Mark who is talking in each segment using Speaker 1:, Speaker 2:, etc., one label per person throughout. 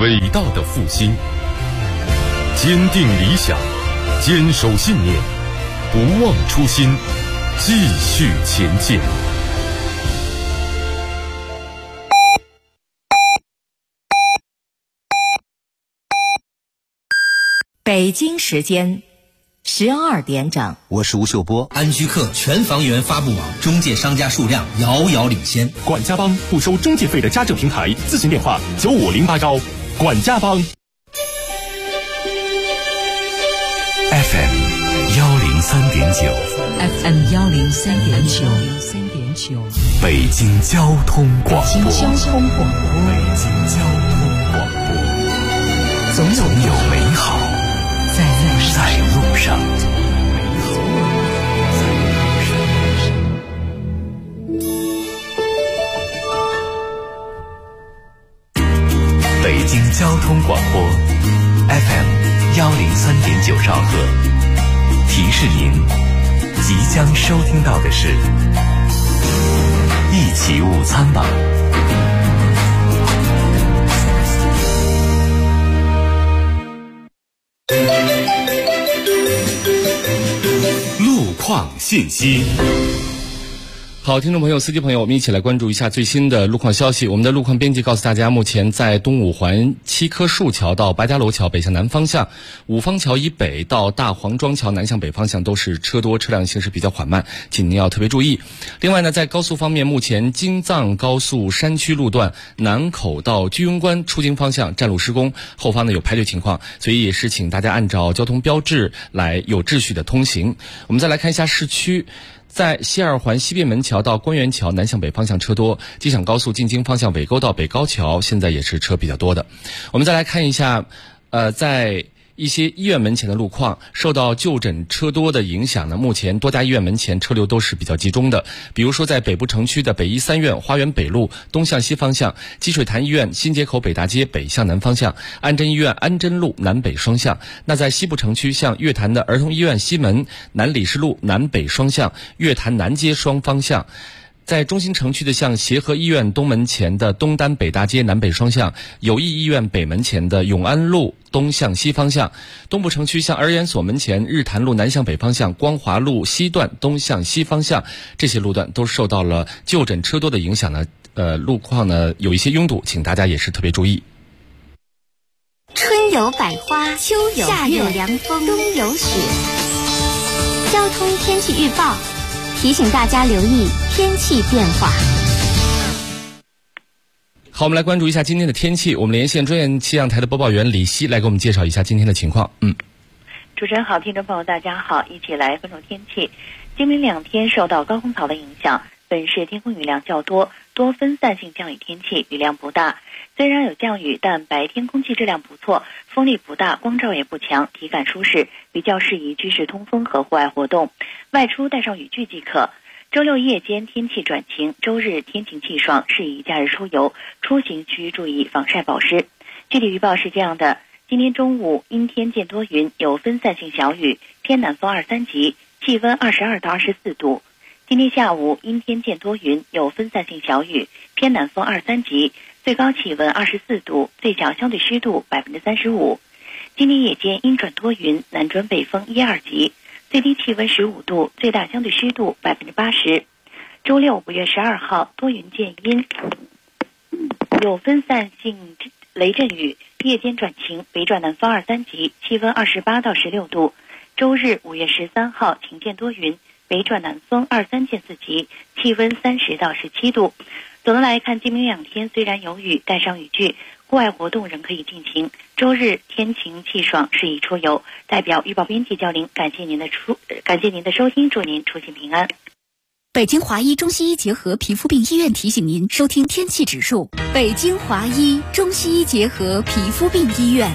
Speaker 1: 伟大的复兴。坚定理想，坚守信念，不忘初心，继续前进。
Speaker 2: 北京时间12点整，
Speaker 3: 我是吴秀波。
Speaker 4: 安居客全房源发布网中介商家数量遥遥领先。
Speaker 5: 管家帮不收中介费的家政平台，咨询电话9508高。管家帮。
Speaker 6: FM 103.9
Speaker 2: FM 103.9，
Speaker 6: 北京交通广播。
Speaker 2: 北京交通广播。
Speaker 6: 总有美好在路上。北京交通广播 FM 103.9兆赫，提示您即将收听到的是一起午餐吧。
Speaker 1: 路况信息。
Speaker 7: 好，听众朋友、司机朋友，我们一起来关注一下最新的路况消息。我们的路况编辑告诉大家，目前在东五环七棵树桥到白家楼桥北向南方向，五方桥以北到大黄庄桥南向北方向都是车多，车辆行驶比较缓慢，请您要特别注意。另外呢，在高速方面，目前京藏高速山区路段南口到居庸关出京方向占路施工，后方呢有排队情况，所以也是请大家按照交通标志来有秩序的通行。我们再来看一下市区。在西二环西便门桥到官园桥南向北方向车多，机场高速进京方向尾沟到北高桥现在也是车比较多的。我们再来看一下，在一些医院门前的路况，受到就诊车多的影响呢，目前多家医院门前车流都是比较集中的。比如说在北部城区的北医三院花园北路东向西方向，积水潭医院新街口北大街北向南方向，安贞医院安贞路南北双向。那在西部城区，像月坛的儿童医院西门南礼士路南北双向，月坛南街双方向。在中心城区的像协和医院东门前的东单北大街南北双向，友谊医院北门前的永安路东向西方向，东部城区像儿研所门前日坛路南向北方向，光华路西段东向西方向，这些路段都受到了就诊车多的影响呢，路况呢有一些拥堵，请大家也是特别注意。
Speaker 8: 春有百花，秋有夏有凉风，冬有雪。交通天气预报提醒大家留意天气变化。
Speaker 7: 好，我们来关注一下今天的天气。我们连线专业气象台的播报员李希来给我们介绍一下今天的情况。
Speaker 9: 主持人好，听众朋友大家好，一起来关注天气。今明两天受到高空槽的影响，本市天空雨量较多，多分散性降雨天气，雨量不大。虽然有降雨，但白天空气质量不错，风力不大，光照也不强，体感舒适，比较适宜居室通风和户外活动，外出带上雨具即可。周六夜间天气转晴，周日天晴气爽，适宜假日出游，出行需注意防晒保湿。具体预报是这样的：今天中午阴天见多云，有分散性小雨，偏南风2-3级，气温22到24度。今天下午阴天见多云，有分散性小雨，偏南风2-3级，最高气温24度，最小相对湿度35%。今天夜间阴转多云，南转北风1-2级，最低气温15度，最大相对湿度80%。周六5月12号多云见阴，有分散性雷阵雨，夜间转晴，北转南风2-3级，气温28到16度。周日5月13号晴见多云，北转南风2-3见4级，气温30到17度。总的来看，今明两天虽然有雨，带上雨具，户外活动仍可以进行。周日天晴气爽，适宜出游。代表预报编辑交您，感谢您的收听，祝您出行平安。
Speaker 10: 北京华医中西医结合皮肤病医院提醒您收听天气指数。北京华医中西医结合皮肤病医院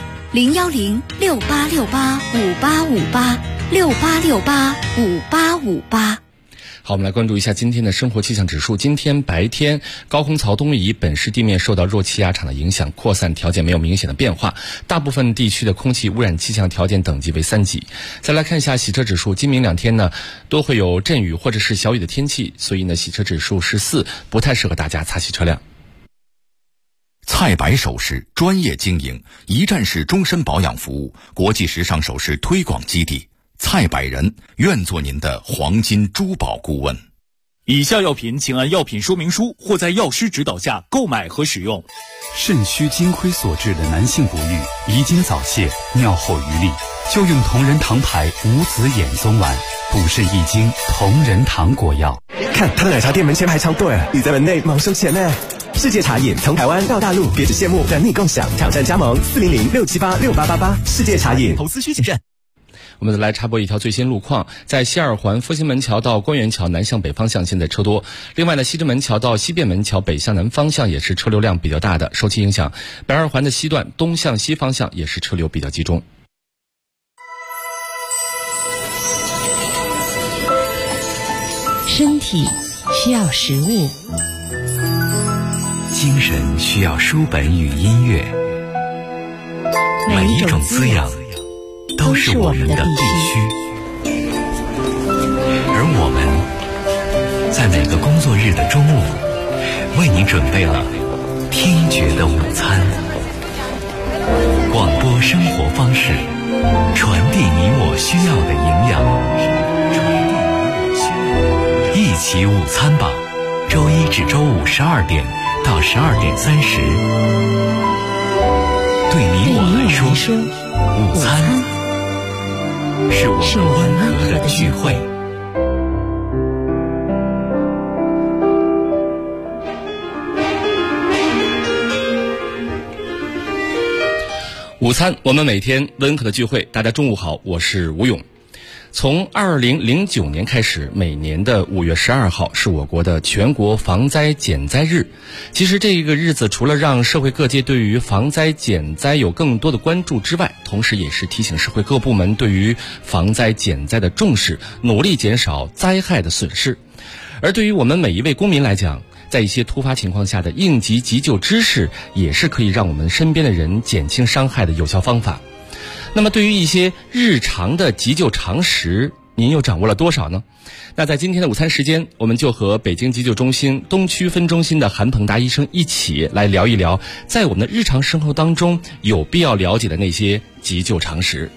Speaker 10: ，010-6868-5858，6868-5858。
Speaker 7: 好，我们来关注一下今天的生活气象指数。今天白天，高空槽东移，本市地面受到弱气压场的影响，扩散条件没有明显的变化，大部分地区的空气污染气象条件等级为3级。再来看一下洗车指数，今明两天呢，都会有阵雨或者是小雨的天气，所以呢，洗车指数是4，不太适合大家擦洗车辆。
Speaker 3: 菜百首饰专业经营，一站式终身保养服务，国际时尚首饰推广基地。菜百人愿做您的黄金珠宝顾问。
Speaker 5: 以下药品请按药品说明书或在药师指导下购买和使用。
Speaker 11: 肾虚精亏所致的男性不育、遗精早泄、尿后余力，就用同仁堂牌无籽眼松丸，补肾益精，同仁堂果药。
Speaker 12: 看他的奶茶店门前排长队，你在门内忙收钱呢。世界茶饮从台湾到大陆，别只羡慕，等你共享。挑战加盟400-678-6888。世界茶饮，
Speaker 5: 投资需谨慎。
Speaker 7: 我们来插播一条最新路况，在西二环复兴门桥到官园桥南向北方向现在车多，另外呢，西直门桥到西便门桥北向南方向也是车流量比较大的，受其影响，北二环的西段东向西方向也是车流比较集中。
Speaker 2: 身体需要食物，
Speaker 6: 精神需要书本与音乐，每一种滋养都是我们的必须，而我们在每个工作日的中午，为你准备了听觉的午餐。广播生活方式，传递你我需要的营养。一起午餐吧，周一至周五12点到12点30。对你我来说，午餐是我们温和的聚会。
Speaker 7: 午餐，我们每天温和的聚会。大家中午好，我是吴勇。从2009年开始，每年的5月12号是我国的全国防灾减灾日。其实这个日子除了让社会各界对于防灾减灾有更多的关注之外，同时也是提醒社会各部门对于防灾减灾的重视，努力减少灾害的损失。而对于我们每一位公民来讲，在一些突发情况下的应急急救知识，也是可以让我们身边的人减轻伤害的有效方法。那么对于一些日常的急救常识，您又掌握了多少呢？那在今天的午餐时间，我们就和北京急救中心东区分中心的韩鹏达医生一起来聊一聊，在我们的日常生活当中有必要了解的那些急救常识。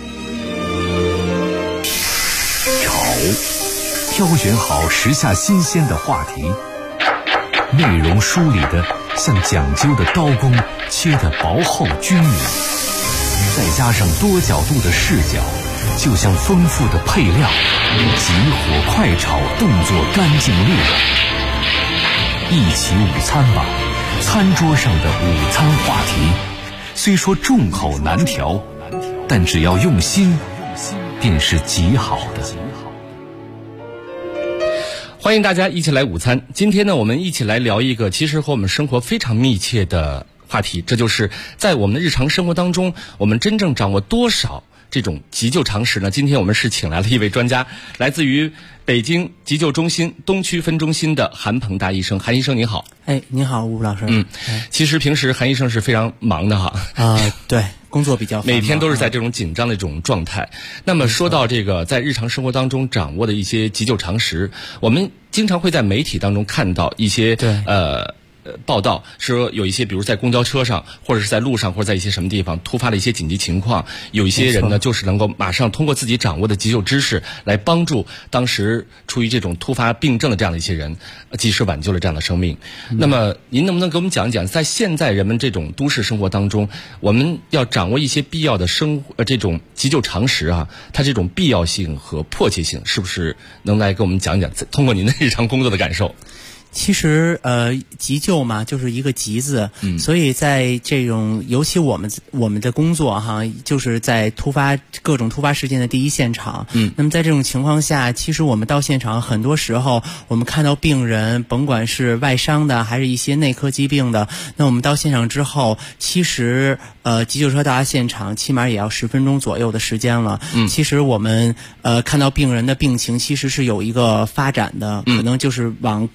Speaker 13: 挑选好时下新鲜的话题，内容梳理的像讲究的刀工，切得薄厚均匀，再加上多角度的视角，就像丰富的配料，急火快炒，动作干净利落。一起午餐吧，餐桌上的午餐话题，虽说众口难调，但只要用心，便是极好的。
Speaker 7: 欢迎大家一起来午餐。今天呢，我们一起来聊一个其实和我们生活非常密切的话题，这就是在我们的日常生活当中，我们真正掌握多少这种急救常识呢？今天我们是请来了一位专家，来自于北京急救中心东区分中心的韩鹏达医生。韩医生您好。
Speaker 14: 您好，吴老师。
Speaker 7: 其实平时韩医生是非常忙的哈。
Speaker 14: 对，工作比较繁忙，
Speaker 7: 每天都是在这种紧张的这种状态。那么说到这个在日常生活当中掌握的一些急救常识，我们经常会在媒体当中看到一些报道，说有一些比如在公交车上或者是在路上或者在一些什么地方突发了一些紧急情况，有一些人呢就是能够马上通过自己掌握的急救知识来帮助当时处于这种突发病症的这样的一些人，及时挽救了这样的生命。那么您能不能给我们讲一讲，在现在人们这种都市生活当中，我们要掌握一些必要的这种急救常识啊，它这种必要性和迫切性是不是能来给我们讲一讲，通过您的日常工作的感受？
Speaker 14: 其实急救嘛，就是一个急字，所以在这种尤其我们的工作哈，就是在各种突发事件的第一现场。那么在这种情况下，其实我们到现场很多时候，我们看到病人，甭管是外伤的还是一些内科疾病的，那我们到现场之后，其实急救车到达现场，起码也要10分钟左右的时间了。其实我们看到病人的病情其实是有一个发展的，可能就是往更危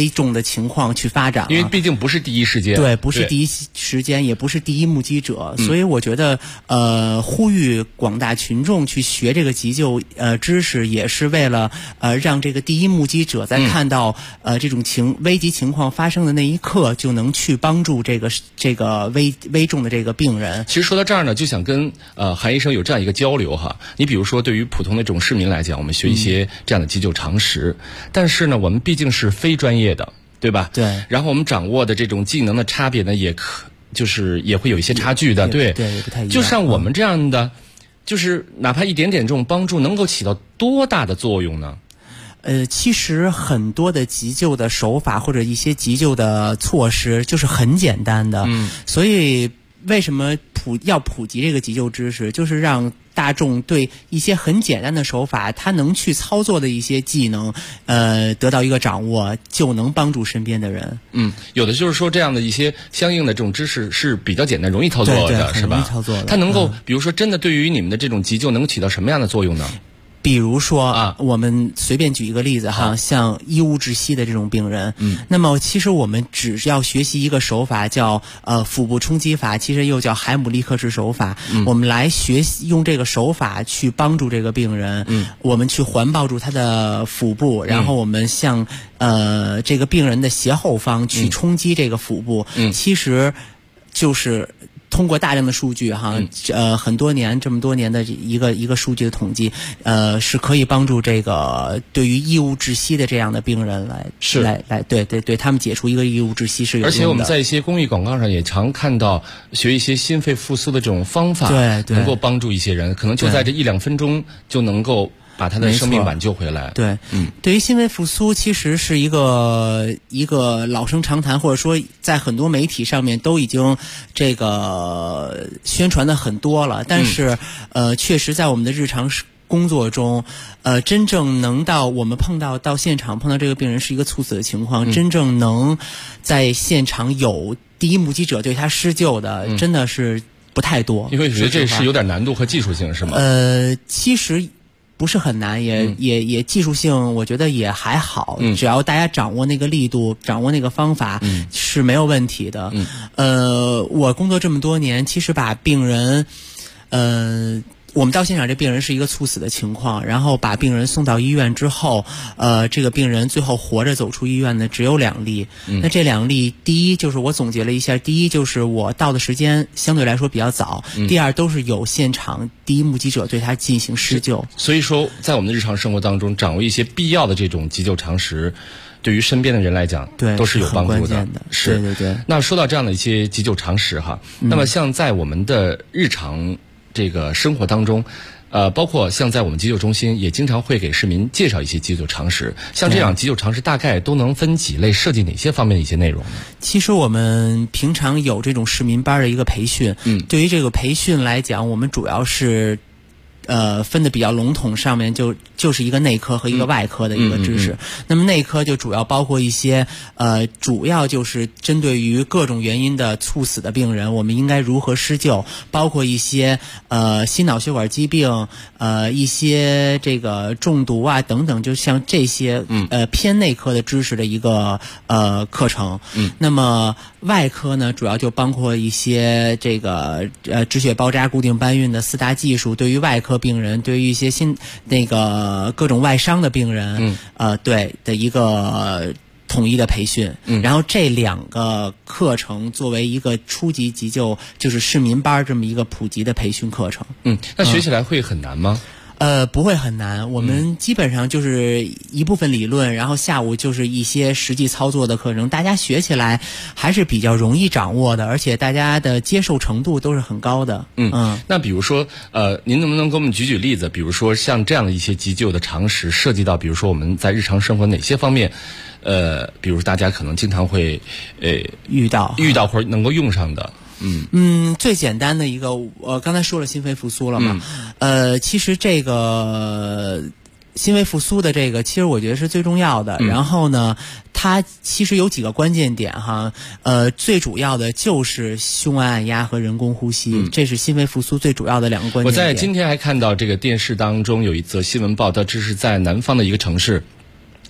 Speaker 14: 危重的情况去发展了。
Speaker 7: 因为毕竟不是第一时间，
Speaker 14: 对，不是第一时间，也不是第一目击者，所以我觉得呼吁广大群众去学这个急救知识，也是为了让这个第一目击者在看到这种危急情况发生的那一刻，就能去帮助这个危重的这个病人。
Speaker 7: 其实说到这儿呢，就想跟韩医生有这样一个交流哈。你比如说，对于普通的这种市民来讲，我们学一些这样的急救常识，但是呢，我们毕竟是非专业的，对吧？
Speaker 14: 对。
Speaker 7: 然后我们掌握的这种技能的差别呢，也会有一些差距的，对，
Speaker 14: 也不太一样。
Speaker 7: 就像我们这样的，就是哪怕一点点这种帮助，能够起到多大的作用呢？
Speaker 14: 其实很多的急救的手法或者一些急救的措施就是很简单的，所以为什么要普及这个急救知识，就是让大众对一些很简单的手法，他能去操作的一些技能，得到一个掌握，就能帮助身边的人。
Speaker 7: 有的就是说这样的一些相应的这种知识是比较简单、容易操作的，是吧？
Speaker 14: 容易操作的。
Speaker 7: 它能够，比如说，真的对于你们的这种急救能起到什么样的作用呢？
Speaker 14: 比如说我们随便举一个例子哈，像医务窒息的这种病人，那么其实我们只要学习一个手法叫腹部冲击法，其实又叫海姆立克式手法，我们来用这个手法去帮助这个病人，我们去环抱住他的腹部，然后我们向这个病人的斜后方去冲击这个腹部，其实就是通过大量的数据哈，很多年这么多年的一个数据的统计，是可以帮助这个对于异物窒息的这样的病人来对他们解除一个异物窒息是有用的。
Speaker 7: 而且我们在一些公益广告上也常看到学一些心肺复苏的这种方法，
Speaker 14: 对，
Speaker 7: 能够帮助一些人，可能就在这1-2分钟就能够把他的生命挽救回来。
Speaker 14: 对，对于心肺复苏，其实是一个老生常谈，或者说在很多媒体上面都已经这个宣传的很多了。但是，确实在我们的日常工作中，真正能我们到现场碰到这个病人是一个猝死的情况，真正能在现场有第一目击者对他施救的，真的是不太多。
Speaker 7: 因为觉得这是有点难度和技术性，是吗？
Speaker 14: 其实不是很难，也技术性我觉得也还好，只要大家掌握那个力度，掌握那个方法，是没有问题的。我工作这么多年，其实把病人，我们到现场，这病人是一个猝死的情况，然后把病人送到医院之后，这个病人最后活着走出医院的只有2例。那这2例，第一就是我总结了一下，第一就是我到的时间相对来说比较早，第二都是有现场第一目击者对他进行施救。
Speaker 7: 所以说，在我们的日常生活当中，掌握一些必要的这种急救常识，对于身边的人来讲，都是有帮助的。
Speaker 14: 是，对。
Speaker 7: 那说到这样的一些急救常识哈，那么像在我们的日常这个生活当中，包括像在我们急救中心，也经常会给市民介绍一些急救常识。像这样急救常识大概都能分几类，涉及哪些方面的一些内容呢？
Speaker 14: 其实我们平常有这种市民班的一个培训，对于这个培训来讲，我们主要是分的比较笼统，上面就是一个内科和一个外科的一个知识。那么内科就主要包括一些主要就是针对于各种原因的猝死的病人，我们应该如何施救，包括一些心脑血管疾病，一些这个中毒啊等等，就像这些偏内科的知识的一个课程。那么外科呢，主要就包括一些这个止血包扎固定搬运的4大技术，对于外科病人，对于一些各种外伤的病人，对的一个统一的培训。然后这2个课程作为一个初级急救，就是市民班这么一个普及的培训课程。
Speaker 7: 那学起来会很难吗？
Speaker 14: 不会很难，我们基本上就是一部分理论，然后下午就是一些实际操作的课程，大家学起来还是比较容易掌握的，而且大家的接受程度都是很高的。
Speaker 7: 那比如说，您能不能给我们举例子？比如说像这样的一些急救的常识，涉及到比如说我们在日常生活哪些方面，比如大家可能经常会
Speaker 14: 遇到
Speaker 7: 或者能够用上的。
Speaker 14: 最简单的一个，刚才说了心肺复苏了嘛，其实这个心肺复苏的这个，其实我觉得是最重要的。然后呢，它其实有几个关键点哈，最主要的就是胸外按压和人工呼吸，这是心肺复苏最主要的2个关键点。
Speaker 7: 我在今天还看到这个电视当中有一则新闻报道，这是在南方的一个城市。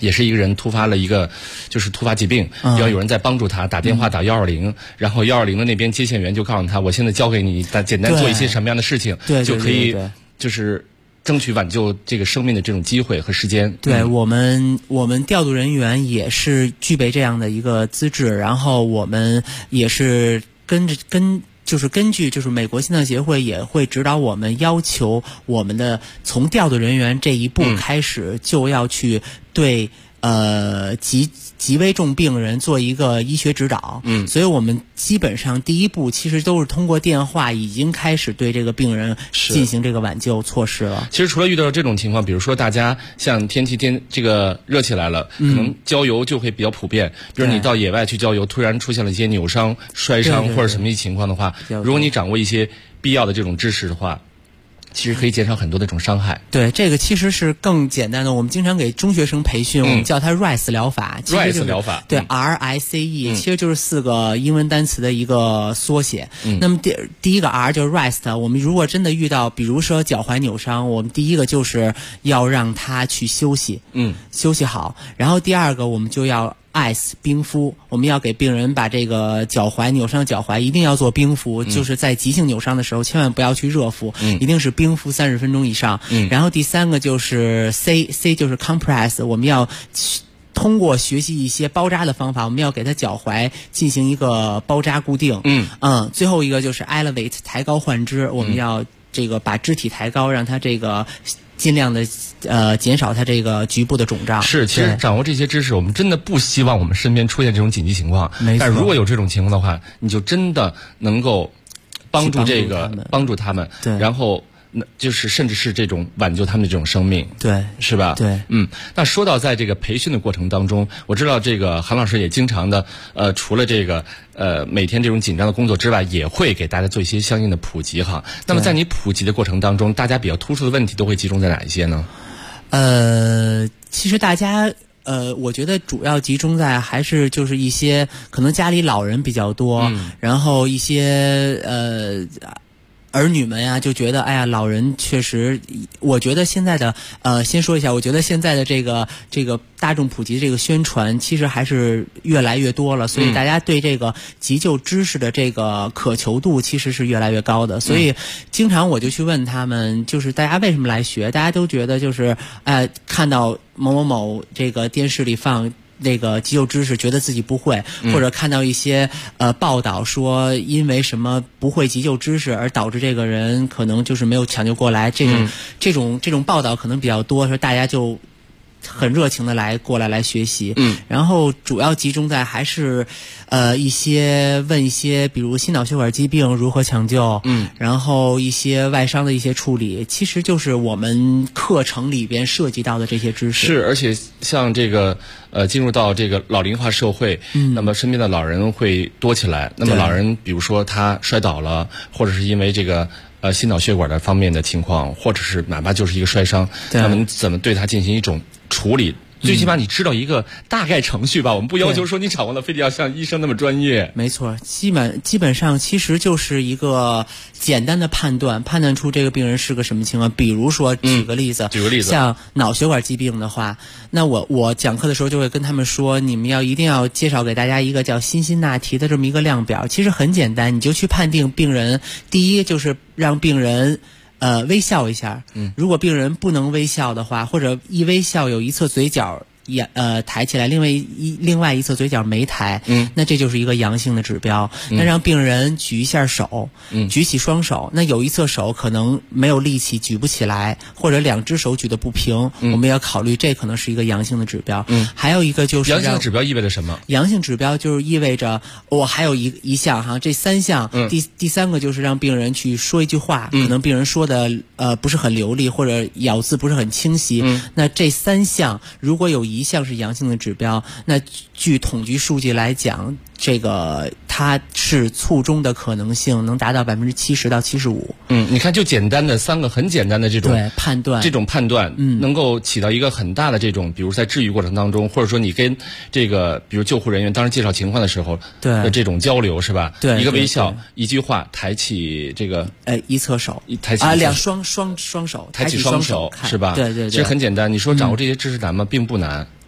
Speaker 7: 也是一个人突发了一个就是突发疾病，要有人在帮助他，打电话打120，然后120的那边接线员就告诉他，我现在交给你，简单做一些什么样的事情，就可以就是争取挽救这个生命的这种机会和时间。
Speaker 14: 对，我们调度人员也是具备这样的一个资质，然后我们也是根据就是美国心脏协会也会指导我们，要求我们的从调度人员这一步开始就要去对极危重病人做一个医学指导。所以我们基本上第一步其实都是通过电话已经开始对这个病人进行这个挽救措施了。
Speaker 7: 其实除了遇到这种情况，比如说大家像天气这个热起来了，可能郊游就会比较普遍。比如你到野外去郊游，突然出现了一些扭伤、摔伤或者什么一情况的话，如果你掌握一些必要的这种知识的话，其实可以减少很多的这种伤害。
Speaker 14: 对，这个其实是更简单的。我们经常给中学生培训，我们叫它 RICE 疗法。
Speaker 7: RICE 疗法，
Speaker 14: 对，RICE，其实就是4个英文单词的一个缩写。那么第一个 R 就是 REST。我们如果真的遇到，比如说脚踝扭伤，我们第一个就是要让他去休息，休息好。然后第二个我们就要ice 冰敷，我们要给病人把这个扭伤脚踝一定要做冰敷，就是在急性扭伤的时候千万不要去热敷，一定是冰敷30分钟以上。然后第三个就是 C 就是 compress， 我们要通过学习一些包扎的方法，我们要给他脚踝进行一个包扎固定。最后一个就是 elevate 抬高换肢，我们要这个把肢体抬高，让他这个尽量的减少它这个局部的肿胀。
Speaker 7: 是，其实掌握这些知识，我们真的不希望我们身边出现这种紧急情况。但如果有这种情况的话，你就真的能够帮助他们，
Speaker 14: 对，
Speaker 7: 然后就是甚至是这种挽救他们的这种生命，
Speaker 14: 对，
Speaker 7: 是吧？
Speaker 14: 对，
Speaker 7: 那说到在这个培训的过程当中，我知道这个韩老师也经常的除了这个每天这种紧张的工作之外，也会给大家做一些相应的普及哈。那么在你普及的过程当中，大家比较突出的问题都会集中在哪一些呢？
Speaker 14: 其实大家我觉得主要集中在还是就是一些可能家里老人比较多，然后一些儿女们呀就觉得，哎呀，老人确实，我觉得现在的先说一下，我觉得现在的这个大众普及这个宣传，其实还是越来越多了，所以大家对这个急救知识的这个渴求度其实是越来越高的。所以经常我就去问他们，就是大家为什么来学？大家都觉得就是看到某某某这个电视里放那个急救知识，觉得自己不会，或者看到一些报道说因为什么不会急救知识而导致这个人可能就是没有抢救过来，这种报道可能比较多，说大家就很热情的过来学习。然后主要集中在还是问一些比如心脑血管疾病如何抢救，然后一些外伤的一些处理，其实就是我们课程里边涉及到的这些知识。
Speaker 7: 是，而且像这个进入到这个老龄化社会，那么身边的老人会多起来。那么老人比如说他摔倒了，或者是因为这个心脑血管的方面的情况，或者是哪怕就是一个摔伤，那么你怎么对他进行一种处理？最起码你知道一个大概程序吧，我们不要求说你掌握了非得要像医生那么专业。
Speaker 14: 没错，基本上其实就是一个简单的判断出这个病人是个什么情况。比如说举个例子，像脑血管疾病的话，那我讲课的时候就会跟他们说，你们一定要介绍给大家一个叫辛辛那提的这么一个量表。其实很简单，你就去判定病人，第一就是让病人微笑一下，如果病人不能微笑的话，或者一微笑有一侧嘴角抬起来，另外一侧嘴角没抬，那这就是一个阳性的指标。那让病人举一下手，举起双手，那有一侧手可能没有力气举不起来，或者两只手举得不平，我们要考虑这可能是一个阳性的指标。还有一个就是
Speaker 7: 阳性的指标意味着什么？
Speaker 14: 阳性指标就是意味着我还有一项哈，这3项，第3个就是让病人去说一句话，可能病人说的不是很流利，或者咬字不是很清晰，那这3项如果有一项是阳性的指标，那据统计数据来讲，这个它是卒中的可能性能达到70%到75%。
Speaker 7: 你看，就简单的3个很简单的这种
Speaker 14: 判断，
Speaker 7: 能够起到一个很大的这种，比如在治愈过程当中，或者说你跟这个比如救护人员当时介绍情况的时候的这种交流，是吧？
Speaker 14: 对，
Speaker 7: 一个微笑，一句话，抬起这个
Speaker 14: 一侧手，
Speaker 7: 抬起
Speaker 14: 双手，
Speaker 7: 抬起双手，是吧？
Speaker 14: 对，
Speaker 7: 其实很简单。你说掌握这些知识难吗？并不难。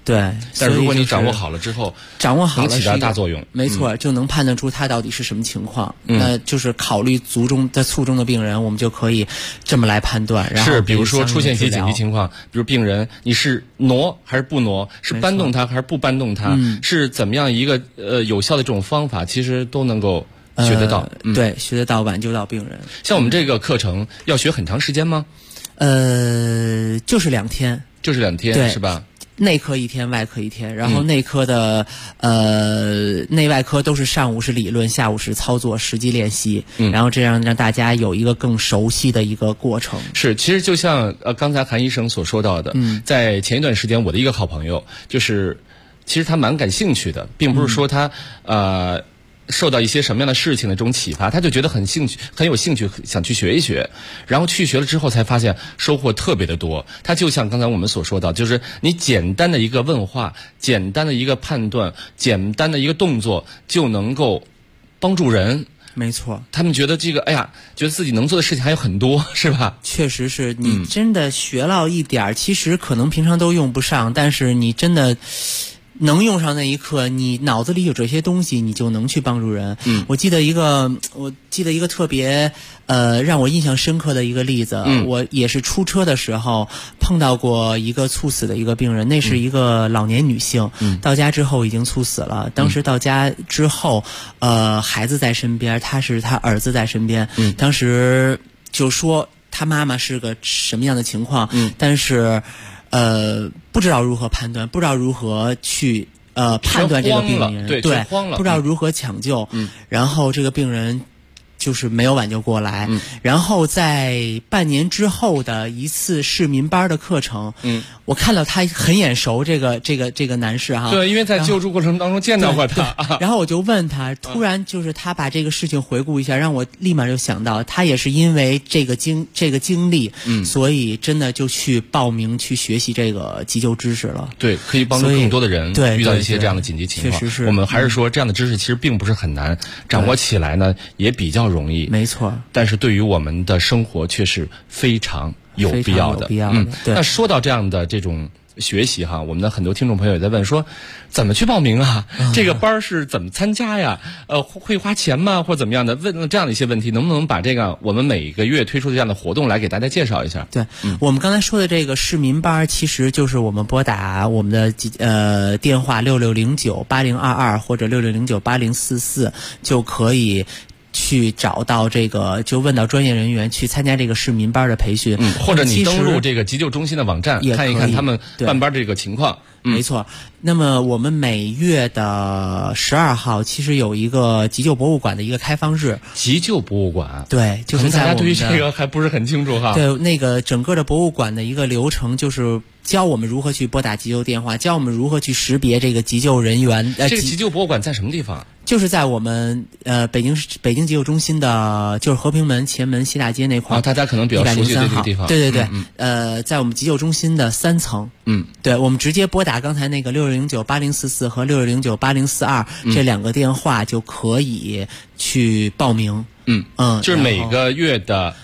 Speaker 14: 对，
Speaker 7: 但如果你掌握好了之后，
Speaker 14: 掌握好了
Speaker 7: 能起到大作用，
Speaker 14: 没错，就能判断出他到底是什么情况。那就是考虑卒中的病人，我们就可以这么来判断。然后
Speaker 7: 是，比如说出现一些紧急情况，比如病人你是挪还是不挪，是搬动他还是不搬动他，是怎么样一个有效的这种方法，其实都能够学得到。
Speaker 14: 对，学得到，挽救到病人。
Speaker 7: 像我们这个课程要学很长时间吗？
Speaker 14: 就是2天。
Speaker 7: 就是2天，是吧？
Speaker 14: 内科1天，外科1天，然后内科的内外科都是上午是理论，下午是操作实际练习，然后这样让大家有一个更熟悉的一个过程。
Speaker 7: 是，其实就像刚才韩医生所说到的，在前一段时间，我的一个好朋友，就是其实他蛮感兴趣的，并不是说他受到一些什么样的事情的这种启发，他就觉得很有兴趣想去学一学，然后去学了之后才发现收获特别的多。他就像刚才我们所说到，就是你简单的一个问话，简单的一个判断，简单的一个动作就能够帮助人。
Speaker 14: 没错，
Speaker 7: 他们觉得这个，觉得自己能做的事情还有很多，是吧？
Speaker 14: 确实是，你真的学到一点，其实可能平常都用不上，但是你真的能用上那一刻，你脑子里有这些东西，你就能去帮助人。我记得一个特别让我印象深刻的一个例子，我也是出车的时候碰到过一个猝死的一个病人，那是一个老年女性，到家之后已经猝死了。当时到家之后，孩子在身边，他儿子在身边，当时就说他妈妈是个什么样的情况，但是不知道如何判断，不知道如何去判断这个病人，
Speaker 7: 对，
Speaker 14: 不知道如何抢救，然后这个病人就是没有挽救过来。然后在半年之后的一次市民班的课程，我看到他很眼熟，这个男士哈。
Speaker 7: 对，因为在救助过程当中见到过他。
Speaker 14: 然后我就问他，突然就是他把这个事情回顾一下，让我立马就想到，他也是因为这个经历，所以真的就去报名去学习这个急救知识了。
Speaker 7: 对，可以帮助更多的人遇到一些这样的紧急情况。
Speaker 14: 确实是。
Speaker 7: 我们还是说，这样的知识其实并不是很难，掌握起来呢也比较容易。
Speaker 14: 没错。
Speaker 7: 但是对于我们的生活却是非常有必要的。那说到这样的这种学习哈，我们的很多听众朋友也在问说，怎么去报名啊？这个班是怎么参加呀？会花钱吗？或者怎么样的？问这样的一些问题，能不能把这个我们每个月推出的这样的活动来给大家介绍一下？
Speaker 14: 对，我们刚才说的这个市民班，其实就是我们拨打我们的电话66098022或者66098044就可以去找到这个，就问到专业人员去参加这个市民班的培训，
Speaker 7: 或者你登录这个急救中心的网站看一看他们办班这个情况。
Speaker 14: 没错。那么我们每月的12号其实有一个急救博物馆的一个开放日。
Speaker 7: 急救博物馆？
Speaker 14: 对，就是
Speaker 7: 大家对于这个还不是很清楚哈。
Speaker 14: 对，那个整个的博物馆的一个流程就是教我们如何去拨打急救电话，教我们如何去识别这个急救人员。
Speaker 7: 这个急救博物馆在什么地方？
Speaker 14: 就是在我们北京急救中心的，就是和平门前门西大街那块。
Speaker 7: 大家可能比较熟悉这个地方。
Speaker 14: 对。在我们急救中心的3层。对，我们直接拨打刚才那个66098044和66098042这2个电话就可以去报名。
Speaker 7: 就是每个月的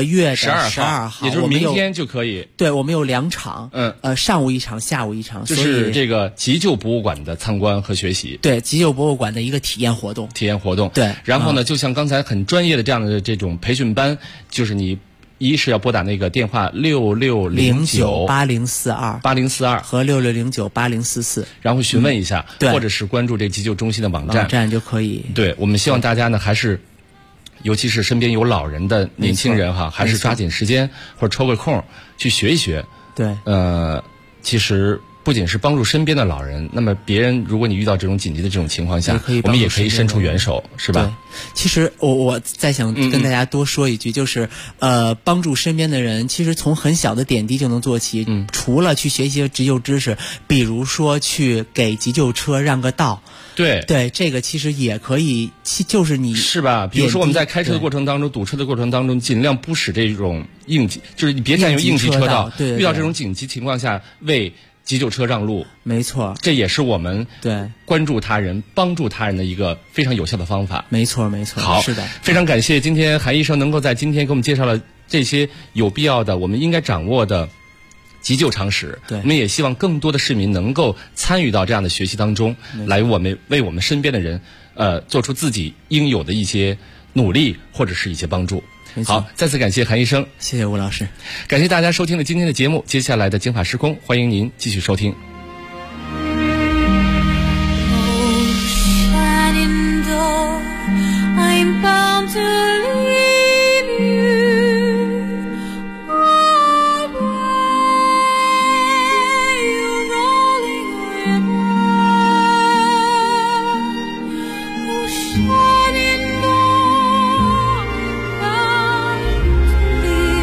Speaker 14: 12号，
Speaker 7: 也就是明天就可以。
Speaker 14: 对，我们有2场，上午1场，下午1场，
Speaker 7: 就是这个急救博物馆的参观和学习。
Speaker 14: 对，急救博物馆的一个体验活动。对，
Speaker 7: 然后呢，就像刚才很专业的这样的这种培训班，就是你一是要拨打那个电话
Speaker 14: 66098042和66098044，
Speaker 7: 然后询问一下，或者是关注这急救中心的网站
Speaker 14: 就可以。
Speaker 7: 对，我们希望大家呢还是。尤其是身边有老人的年轻人哈，还是抓紧时间或者抽个空去学一学。
Speaker 14: 对，
Speaker 7: 其实不仅是帮助身边的老人，那么别人如果你遇到这种紧急的这种情况下，我们也可以伸出援手，是吧？
Speaker 14: 对，其实我再想跟大家多说一句，就是帮助身边的人，其实从很小的点滴就能做起。除了去学习急救知识，比如说去给急救车让个道。对，这个其实也可以，就是你
Speaker 7: 是吧？比如说我们在开车的过程当中、堵车的过程当中，尽量不使这种就是你别占用应急车道。
Speaker 14: 对，
Speaker 7: 遇到这种紧急情况下，为急救车让路。
Speaker 14: 没错，
Speaker 7: 这也是我们关注他人、帮助他人的一个非常有效的方法。
Speaker 14: 没错。
Speaker 7: 好，
Speaker 14: 是的，
Speaker 7: 非常感谢今天韩医生能够在今天给我们介绍了这些有必要的、我们应该掌握的急救常识。
Speaker 14: 对，
Speaker 7: 我们也希望更多的市民能够参与到这样的学习当中，来为我们身边的人，做出自己应有的一些努力或者是一些帮助。好，再次感谢韩医生，
Speaker 14: 谢谢吴老师，
Speaker 7: 感谢大家收听了今天的节目。接下来的精法时空，欢迎您继续收听。
Speaker 15: I'm bound to leave you. What way you rolling river? Oh, shining dawn, I'm bound to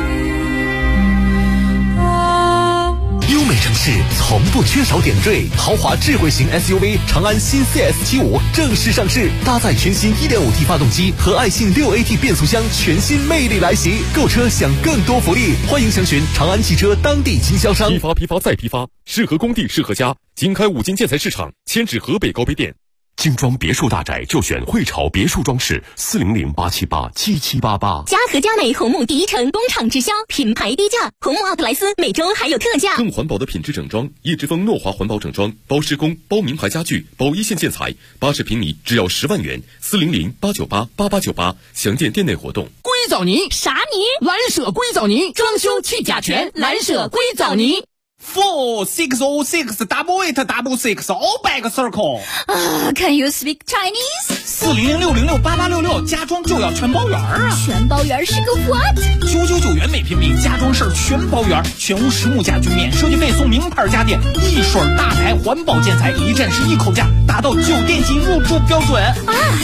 Speaker 15: leave you. Oh.
Speaker 12: 优美城市从不缺少点缀，豪华智慧型 SUV 长安新 CS75 正式上市，搭载全新 1.5T 发动机和爱信 6AT 变速箱，全新魅力来袭。购车享更多福利，欢迎详询长安汽车当地经销商。
Speaker 1: 批发再批发，适合工地适合家。经开5金建材市场，迁至河北高碑店。精装别墅大宅就选汇潮别墅装饰，400-878-7788。
Speaker 10: 嘉禾佳美红木第一城工厂直销，品牌低价，红木奥特莱斯每周还有特价。
Speaker 1: 更环保的品质整装，叶之峰诺华环保整装，包施工、包名牌家具、包一线建材，80平米只要10万元，400-898-8898，详见店内活动。
Speaker 16: 硅藻泥
Speaker 10: 啥泥？
Speaker 16: 蓝舍硅藻泥，装修去甲醛，蓝舍硅藻泥。
Speaker 17: 4606866 all back circle。
Speaker 10: Can you speak Chinese？
Speaker 17: 400-606-8866，家装就要全包圆啊！
Speaker 10: 全包圆是个 what？
Speaker 17: 999元每平米，家装事儿全包圆，全屋实木家具免设计费，送名牌家电，一水大牌环保建材，一站式一口价，达到酒店级入住标准啊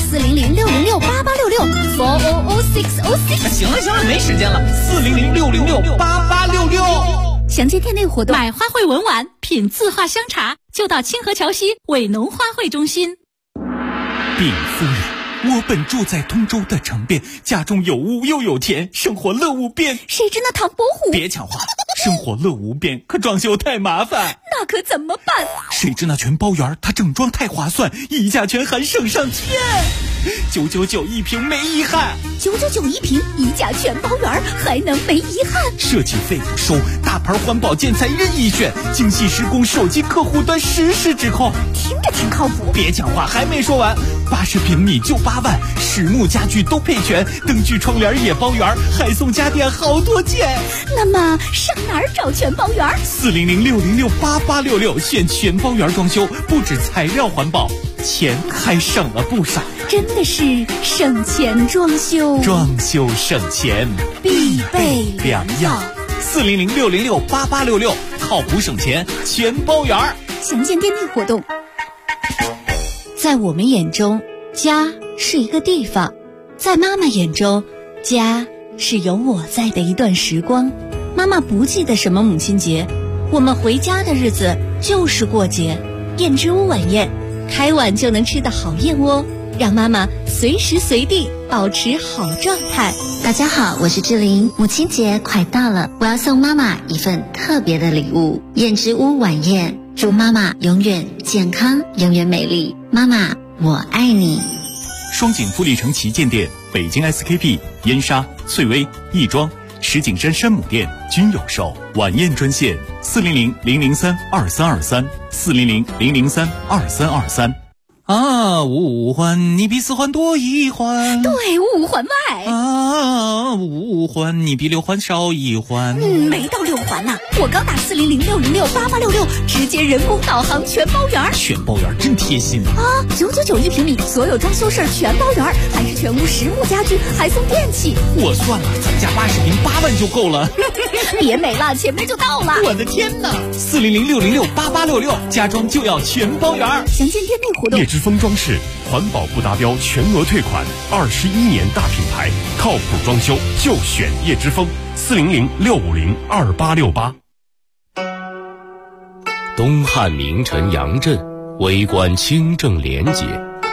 Speaker 10: ！400-606-8866，400-606。
Speaker 17: 行了，没时间了，400-606-8866。
Speaker 10: 详见店内活动。买花卉文玩，品字画香茶，就到清河桥西伟农花卉中心。
Speaker 18: 禀夫人，我本住在通州的城边，家中有屋又有田，生活乐无边。
Speaker 10: 谁知那唐伯虎？
Speaker 18: 别抢话，生活乐无边，可装修太麻烦。
Speaker 10: 那可怎么办？
Speaker 18: 谁知那全包圆，它整装太划算，溢价权还省上天。999一平没遗憾
Speaker 10: ，999一平，溢价全包圆，还能没遗憾？
Speaker 18: 设计费不收，大牌环保建材任意选，精细施工，手机客户端实时指控，
Speaker 10: 听着挺靠谱。
Speaker 18: 别讲话，还没说完，80平米就8万，实木家具都配全，灯具窗帘也包圆，还送家电好多件。
Speaker 10: 那么上哪儿找全包圆
Speaker 18: ？400-606-8866，选全包圆装修，不止材料环保，钱还省了不少。
Speaker 10: 真的是省钱装修，
Speaker 18: 装修省钱
Speaker 10: 必备良药。
Speaker 18: 400-606-8866，靠谱省钱全包圆。
Speaker 10: 详见店内活动。在我们眼中，家是一个地方；在妈妈眼中，家是有我在的一段时光。妈妈不记得什么母亲节，我们回家的日子就是过节。燕之屋晚宴，开碗就能吃的好燕窝，让妈妈随时随地保持好状态。
Speaker 19: 大家好，我是志玲。母亲节快到了，我要送妈妈一份特别的礼物——燕之屋晚宴，祝妈妈永远健康，永远美丽。妈妈，我爱你。
Speaker 18: 双井富力城旗舰店、北京 SKP、燕莎、翠微、亦庄、石景山山姆店均有售。晚宴专线：400-003-2323，400-003-2323。五环你比4环多一环，
Speaker 10: 对，5环外
Speaker 18: 啊，5环你比6环少一环。
Speaker 10: 没到6环呢，我刚打400-606-8866，直接人工导航全包圆。
Speaker 18: 全包圆真贴心
Speaker 10: 啊！999一平米，所有装修事儿全包圆，还是全屋实木家具，还送电器。
Speaker 18: 我算了，咱家80平8万就够了。
Speaker 10: 别美了，前面就到了。
Speaker 18: 我的天哪！400-606-8866，家装就要全包圆。
Speaker 10: 详见店内活动。
Speaker 1: 叶之峰装饰，环保不达标全额退款，21年大品牌，靠谱装修就选叶之峰。400-650-2868。
Speaker 20: 东汉名臣杨震，为官清正廉洁，